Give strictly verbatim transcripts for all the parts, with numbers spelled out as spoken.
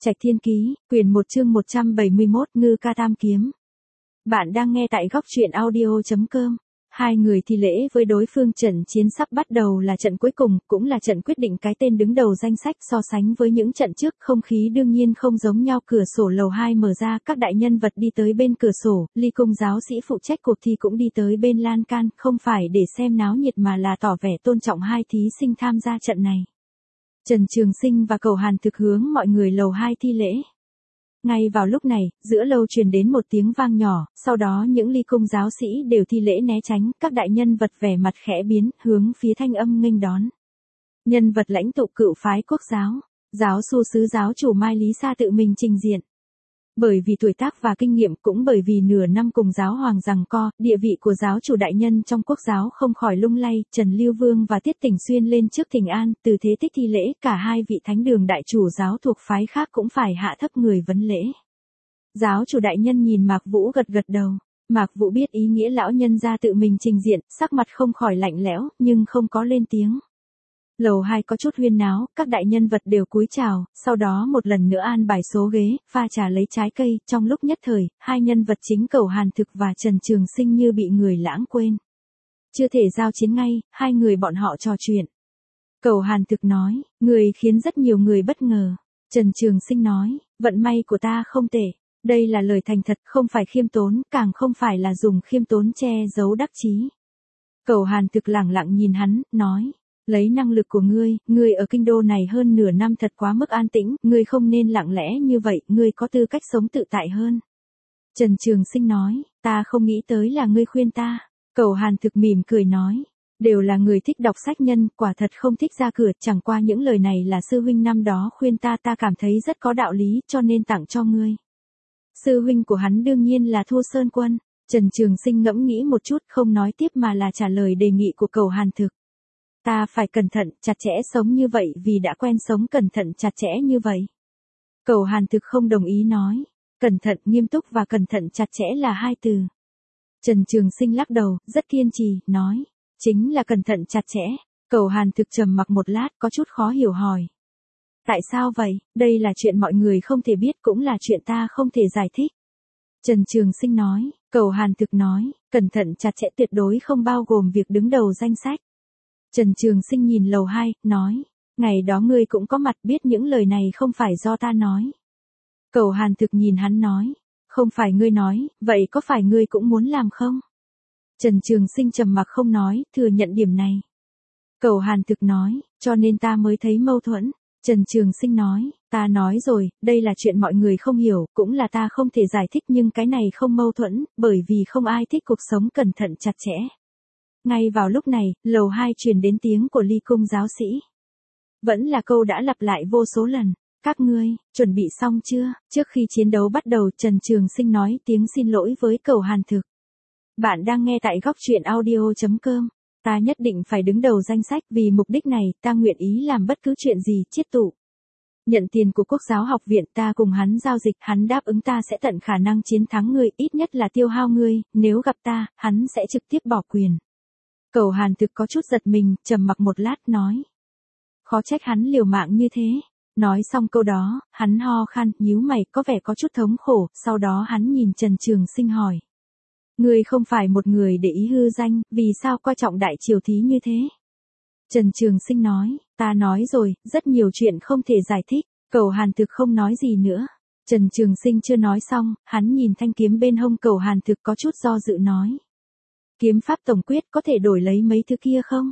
Trạch Thiên Ký, quyển một chương một trăm bảy mươi mốt Ngư Ca Tam Kiếm. Bạn đang nghe tại góc truyện audio chấm com. Hai người thi lễ với đối phương, trận chiến sắp bắt đầu là trận cuối cùng, cũng là trận quyết định cái tên đứng đầu danh sách. So sánh với những trận trước, không khí đương nhiên không giống nhau. Cửa sổ lầu hai mở ra, các đại nhân vật đi tới bên cửa sổ, Ly Cung giáo sĩ phụ trách cuộc thi cũng đi tới bên lan can, không phải để xem náo nhiệt mà là tỏ vẻ tôn trọng hai thí sinh tham gia trận này. Trần Trường Sinh và Cầu Hàn Thực hướng mọi người lầu hai thi lễ. Ngay vào lúc này, giữa lầu truyền đến một tiếng vang nhỏ, sau đó những Ly Cung giáo sĩ đều thi lễ né tránh, các đại nhân vật vẻ mặt khẽ biến, hướng phía thanh âm nghênh đón. Nhân vật lãnh tụ cựu phái Quốc giáo, giáo su sứ giáo chủ Mai Lý Sa tự mình trình diện. Bởi vì tuổi tác và kinh nghiệm, cũng bởi vì nửa năm cùng giáo hoàng giằng co, địa vị của giáo chủ đại nhân trong Quốc giáo không khỏi lung lay. Trần Lưu Vương và Tiết Tỉnh Xuyên lên trước thỉnh an, Từ Thế Tích thi lễ, cả hai vị thánh đường đại chủ giáo thuộc phái khác cũng phải hạ thấp người vấn lễ. Giáo chủ đại nhân nhìn Mạc Vũ gật gật đầu. Mạc Vũ biết ý nghĩa lão nhân ra tự mình trình diện, sắc mặt không khỏi lạnh lẽo, nhưng không có lên tiếng. Lầu hai có chút huyên náo, các đại nhân vật đều cúi chào, sau đó một lần nữa an bài số ghế, pha trà lấy trái cây. Trong lúc nhất thời, hai nhân vật chính Cầu Hàn Thực và Trần Trường Sinh như bị người lãng quên. Chưa thể giao chiến ngay, hai người bọn họ trò chuyện. Cầu Hàn Thực nói, người khiến rất nhiều người bất ngờ. Trần Trường Sinh nói, vận may của ta không tệ. Đây là lời thành thật, không phải khiêm tốn, càng không phải là dùng khiêm tốn che giấu đắc chí. Cầu Hàn Thực lẳng lặng nhìn hắn, nói. Lấy năng lực của ngươi, ngươi ở kinh đô này hơn nửa năm thật quá mức an tĩnh, ngươi không nên lặng lẽ như vậy, ngươi có tư cách sống tự tại hơn. Trần Trường Sinh nói, ta không nghĩ tới là ngươi khuyên ta. Cầu Hàn Thực mỉm cười nói, đều là người thích đọc sách nhân, quả thật không thích ra cửa, chẳng qua những lời này là sư huynh năm đó khuyên ta, ta cảm thấy rất có đạo lý, cho nên tặng cho ngươi. Sư huynh của hắn đương nhiên là Thu Sơn Quân. Trần Trường Sinh ngẫm nghĩ một chút, không nói tiếp mà là trả lời đề nghị của Cầu Hàn Thực. Ta phải cẩn thận, chặt chẽ sống như vậy vì đã quen sống cẩn thận chặt chẽ như vậy. Cầu Hàn Thực không đồng ý nói. Cẩn thận, nghiêm túc và cẩn thận chặt chẽ là hai từ. Trần Trường Sinh lắc đầu, rất kiên trì, nói. Chính là cẩn thận chặt chẽ. Cầu Hàn Thực trầm mặc một lát, có chút khó hiểu hỏi. Tại sao vậy? Đây là chuyện mọi người không thể biết, cũng là chuyện ta không thể giải thích. Trần Trường Sinh nói. Cầu Hàn Thực nói, cẩn thận chặt chẽ tuyệt đối không bao gồm việc đứng đầu danh sách. Trần Trường Sinh nhìn lầu hai, nói, ngày đó ngươi cũng có mặt, biết những lời này không phải do ta nói. Cầu Hàn Thực nhìn hắn nói, không phải ngươi nói, vậy có phải ngươi cũng muốn làm không? Trần Trường Sinh trầm mặc không nói, thừa nhận điểm này. Cầu Hàn Thực nói, cho nên ta mới thấy mâu thuẫn. Trần Trường Sinh nói, ta nói rồi, đây là chuyện mọi người không hiểu, cũng là ta không thể giải thích, nhưng cái này không mâu thuẫn, bởi vì không ai thích cuộc sống cẩn thận chặt chẽ. Ngay vào lúc này, lầu hai truyền đến tiếng của Ly Cung giáo sĩ. Vẫn là câu đã lặp lại vô số lần. Các ngươi, chuẩn bị xong chưa? Trước khi chiến đấu bắt đầu, Trần Trường Sinh nói tiếng xin lỗi với Cầu Hàn Thực. Bạn đang nghe tại góc truyện audio chấm com. Ta nhất định phải đứng đầu danh sách, vì mục đích này, ta nguyện ý làm bất cứ chuyện gì, chiết tụ. Nhận tiền của Quốc giáo học viện, ta cùng hắn giao dịch, hắn đáp ứng ta sẽ tận khả năng chiến thắng ngươi, ít nhất là tiêu hao ngươi, nếu gặp ta, hắn sẽ trực tiếp bỏ quyền. Cầu Hàn Thực có chút giật mình, trầm mặc một lát, nói. Khó trách hắn liều mạng như thế. Nói xong câu đó, hắn ho khan, nhíu mày, có vẻ có chút thống khổ, sau đó hắn nhìn Trần Trường Sinh hỏi. Ngươi không phải một người để ý hư danh, vì sao coi trọng đại triều thí như thế? Trần Trường Sinh nói, ta nói rồi, rất nhiều chuyện không thể giải thích. Cầu Hàn Thực không nói gì nữa. Trần Trường Sinh chưa nói xong, hắn nhìn thanh kiếm bên hông Cầu Hàn Thực có chút do dự nói. Kiếm pháp tổng quyết có thể đổi lấy mấy thứ kia không?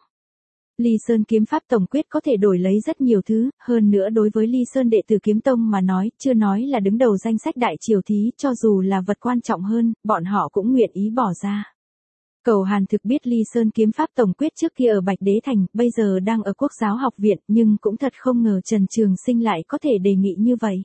Ly Sơn kiếm pháp tổng quyết có thể đổi lấy rất nhiều thứ, hơn nữa đối với Ly Sơn đệ tử kiếm tông mà nói, chưa nói là đứng đầu danh sách đại triều thí, cho dù là vật quan trọng hơn, bọn họ cũng nguyện ý bỏ ra. Cầu Hàn Thực biết Ly Sơn kiếm pháp tổng quyết trước kia ở Bạch Đế Thành, bây giờ đang ở Quốc giáo học viện, nhưng cũng thật không ngờ Trần Trường Sinh lại có thể đề nghị như vậy.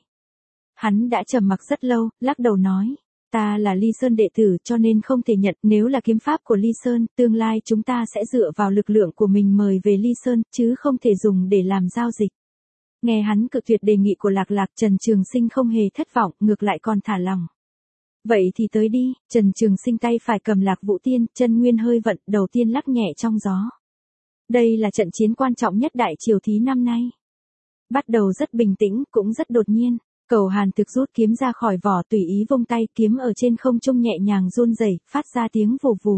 Hắn đã trầm mặc rất lâu, lắc đầu nói. Ta là Ly Sơn đệ tử cho nên không thể nhận, nếu là kiếm pháp của Ly Sơn, tương lai chúng ta sẽ dựa vào lực lượng của mình mời về Ly Sơn, chứ không thể dùng để làm giao dịch. Nghe hắn cự tuyệt đề nghị của Lạc Lạc, Trần Trường Sinh không hề thất vọng, ngược lại còn thả lòng. Vậy thì tới đi. Trần Trường Sinh tay phải cầm Lạc Vũ Tiên, chân nguyên hơi vận, đầu tiên lắc nhẹ trong gió. Đây là trận chiến quan trọng nhất đại triều thí năm nay. Bắt đầu rất bình tĩnh, cũng rất đột nhiên. Cầu Hàn Thực rút kiếm ra khỏi vỏ tùy ý vung tay, kiếm ở trên không trung nhẹ nhàng run rẩy, phát ra tiếng vù vù.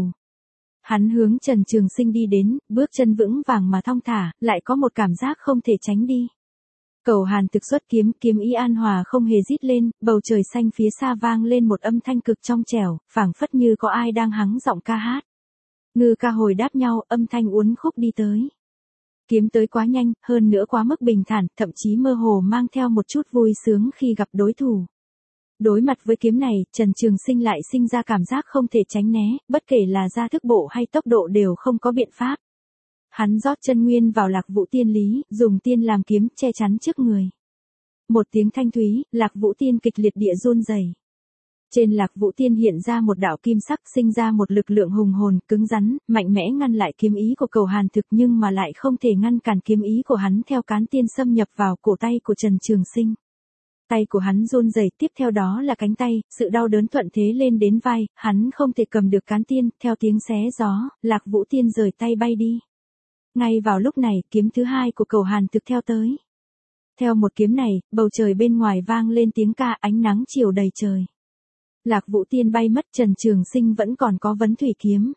Hắn hướng Trần Trường Sinh đi đến, bước chân vững vàng mà thong thả, lại có một cảm giác không thể tránh đi. Cầu Hàn Thực xuất kiếm, kiếm ý an hòa không hề rít lên, bầu trời xanh phía xa vang lên một âm thanh cực trong trẻo, phảng phất như có ai đang hắng giọng ca hát. Ngư ca hồi đáp nhau, âm thanh uốn khúc đi tới. Kiếm tới quá nhanh, hơn nữa quá mức bình thản, thậm chí mơ hồ mang theo một chút vui sướng khi gặp đối thủ. Đối mặt với kiếm này, Trần Trường Sinh lại sinh ra cảm giác không thể tránh né, bất kể là ra thức bộ hay tốc độ đều không có biện pháp. Hắn rót chân nguyên vào Lạc Vũ Tiên lý, dùng tiên làm kiếm che chắn trước người. Một tiếng thanh thúy, Lạc Vũ Tiên kịch liệt địa run rẩy. Trên Lạc Vũ Tiên hiện ra một đạo kim sắc, sinh ra một lực lượng hùng hồn, cứng rắn, mạnh mẽ ngăn lại kiếm ý của Cầu Hàn Thực, nhưng mà lại không thể ngăn cản kiếm ý của hắn theo cán tiên xâm nhập vào cổ tay của Trần Trường Sinh. Tay của hắn run rẩy, tiếp theo đó là cánh tay, sự đau đớn thuận thế lên đến vai, hắn không thể cầm được cán tiên, theo tiếng xé gió, Lạc Vũ Tiên rời tay bay đi. Ngay vào lúc này, kiếm thứ hai của Cầu Hàn Thực theo tới. Theo một kiếm này, bầu trời bên ngoài vang lên tiếng ca, ánh nắng chiều đầy trời. Lạc Vũ Tiên bay mất, Trần Trường Sinh vẫn còn có vấn thủy kiếm.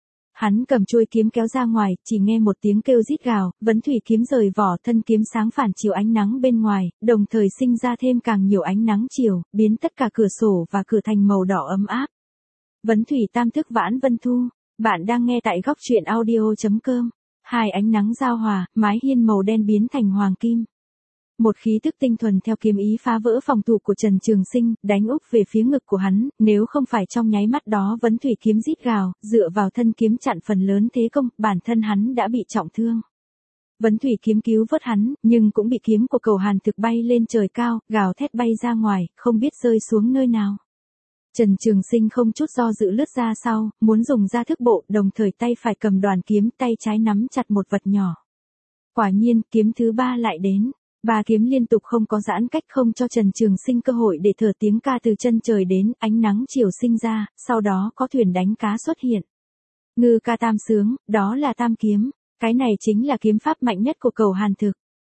Hắn cầm chuôi kiếm kéo ra ngoài, chỉ nghe một tiếng kêu rít gào, vấn thủy kiếm rời vỏ, thân kiếm sáng phản chiếu ánh nắng bên ngoài, đồng thời sinh ra thêm càng nhiều ánh nắng chiều, biến tất cả cửa sổ và cửa thành màu đỏ ấm áp. Vấn thủy tam thức vãn vân thu, bạn đang nghe tại góc truyện audio chấm com. Hai ánh nắng giao hòa, mái hiên màu đen biến thành hoàng kim. Một khí tức tinh thuần theo kiếm ý phá vỡ phòng thủ của Trần Trường Sinh, đánh úp về phía ngực của hắn, nếu không phải trong nháy mắt đó vấn thủy kiếm rít gào, dựa vào thân kiếm chặn phần lớn thế công, bản thân hắn đã bị trọng thương. Vấn thủy kiếm cứu vớt hắn, nhưng cũng bị kiếm của Cầu Hàn Thực bay lên trời cao, gào thét bay ra ngoài, không biết rơi xuống nơi nào. Trần Trường Sinh không chút do dự lướt ra sau, muốn dùng ra thức bộ, đồng thời tay phải cầm đoàn kiếm, tay trái nắm chặt một vật nhỏ. Quả nhiên, kiếm thứ ba lại đến. Ba kiếm liên tục không có giãn cách, không cho Trần Trường Sinh cơ hội để thở, tiếng ca từ chân trời đến, ánh nắng chiều sinh ra, sau đó có thuyền đánh cá xuất hiện. Ngư ca tam sướng, đó là tam kiếm, cái này chính là kiếm pháp mạnh nhất của Cầu Hàn Thực.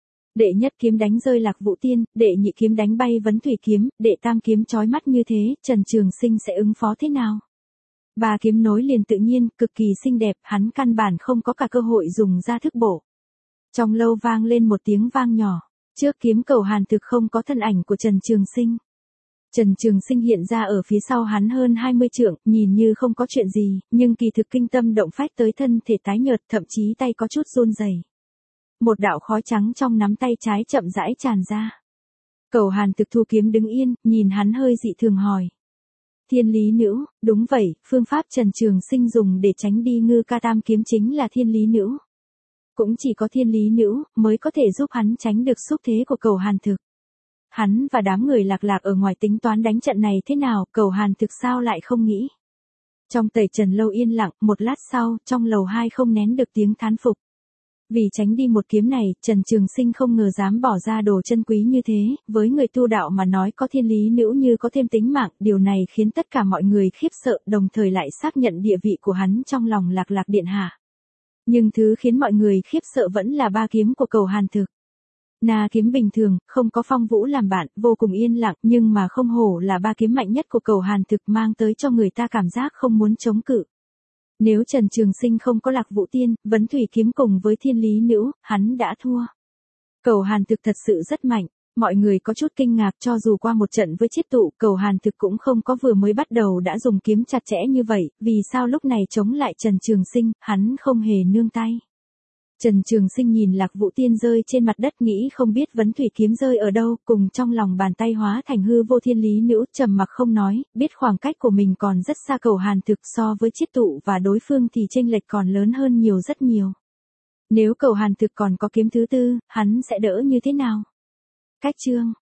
Đệ nhất kiếm đánh rơi Lạc Vũ Tiên, đệ nhị kiếm đánh bay vấn thủy kiếm, đệ tam kiếm chói mắt như thế, Trần Trường Sinh sẽ ứng phó thế nào? Ba kiếm nối liền tự nhiên, cực kỳ xinh đẹp, hắn căn bản không có cả cơ hội dùng ra thức bổ. Trong lâu vang lên một tiếng vang nhỏ. Trước kiếm Cầu Hàn Thực không có thân ảnh của Trần Trường Sinh. Trần Trường Sinh hiện ra ở phía sau hắn hơn hai mươi trượng, nhìn như không có chuyện gì, nhưng kỳ thực kinh tâm động phách tới thân thể tái nhợt, thậm chí tay có chút run rẩy. Một đạo khói trắng trong nắm tay trái chậm rãi tràn ra. Cầu Hàn Thực thu kiếm đứng yên, nhìn hắn hơi dị thường hỏi. Thiên lý nữ, đúng vậy, phương pháp Trần Trường Sinh dùng để tránh đi ngư ca tam kiếm chính là thiên lý nữ. Cũng chỉ có thiên lý nữ mới có thể giúp hắn tránh được xúc thế của Cầu Hàn Thực. Hắn và đám người Lạc Lạc ở ngoài tính toán đánh trận này thế nào, Cầu Hàn Thực sao lại không nghĩ. Trong tẩy trần lâu yên lặng, một lát sau, trong lầu hai không nén được tiếng thán phục. Vì tránh đi một kiếm này, Trần Trường Sinh không ngờ dám bỏ ra đồ chân quý như thế, với người tu đạo mà nói có thiên lý nữ như có thêm tính mạng, điều này khiến tất cả mọi người khiếp sợ, đồng thời lại xác nhận địa vị của hắn trong lòng Lạc Lạc điện hạ. Nhưng thứ khiến mọi người khiếp sợ vẫn là ba kiếm của Cầu Hàn Thực. Na kiếm bình thường, không có Phong Vũ làm bạn, vô cùng yên lặng, nhưng mà không hổ là ba kiếm mạnh nhất của Cầu Hàn Thực, mang tới cho người ta cảm giác không muốn chống cự. Nếu Trần Trường Sinh không có Lạc Vũ Tiên, vấn thủy kiếm cùng với thiên lý nữ, hắn đã thua. Cầu Hàn Thực thật sự rất mạnh. Mọi người có chút kinh ngạc, cho dù qua một trận với chiết tụ, Cầu Hàn Thực cũng không có vừa mới bắt đầu đã dùng kiếm chặt chẽ như vậy, vì sao lúc này chống lại Trần Trường Sinh, hắn không hề nương tay. Trần Trường Sinh nhìn Lạc Vũ Tiên rơi trên mặt đất, nghĩ không biết vấn thủy kiếm rơi ở đâu, cùng trong lòng bàn tay hóa thành hư vô thiên lý nữ, trầm mặc không nói, biết khoảng cách của mình còn rất xa Cầu Hàn Thực, so với chiết tụ và đối phương thì chênh lệch còn lớn hơn nhiều rất nhiều. Nếu Cầu Hàn Thực còn có kiếm thứ tư, hắn sẽ đỡ như thế nào? Cách chương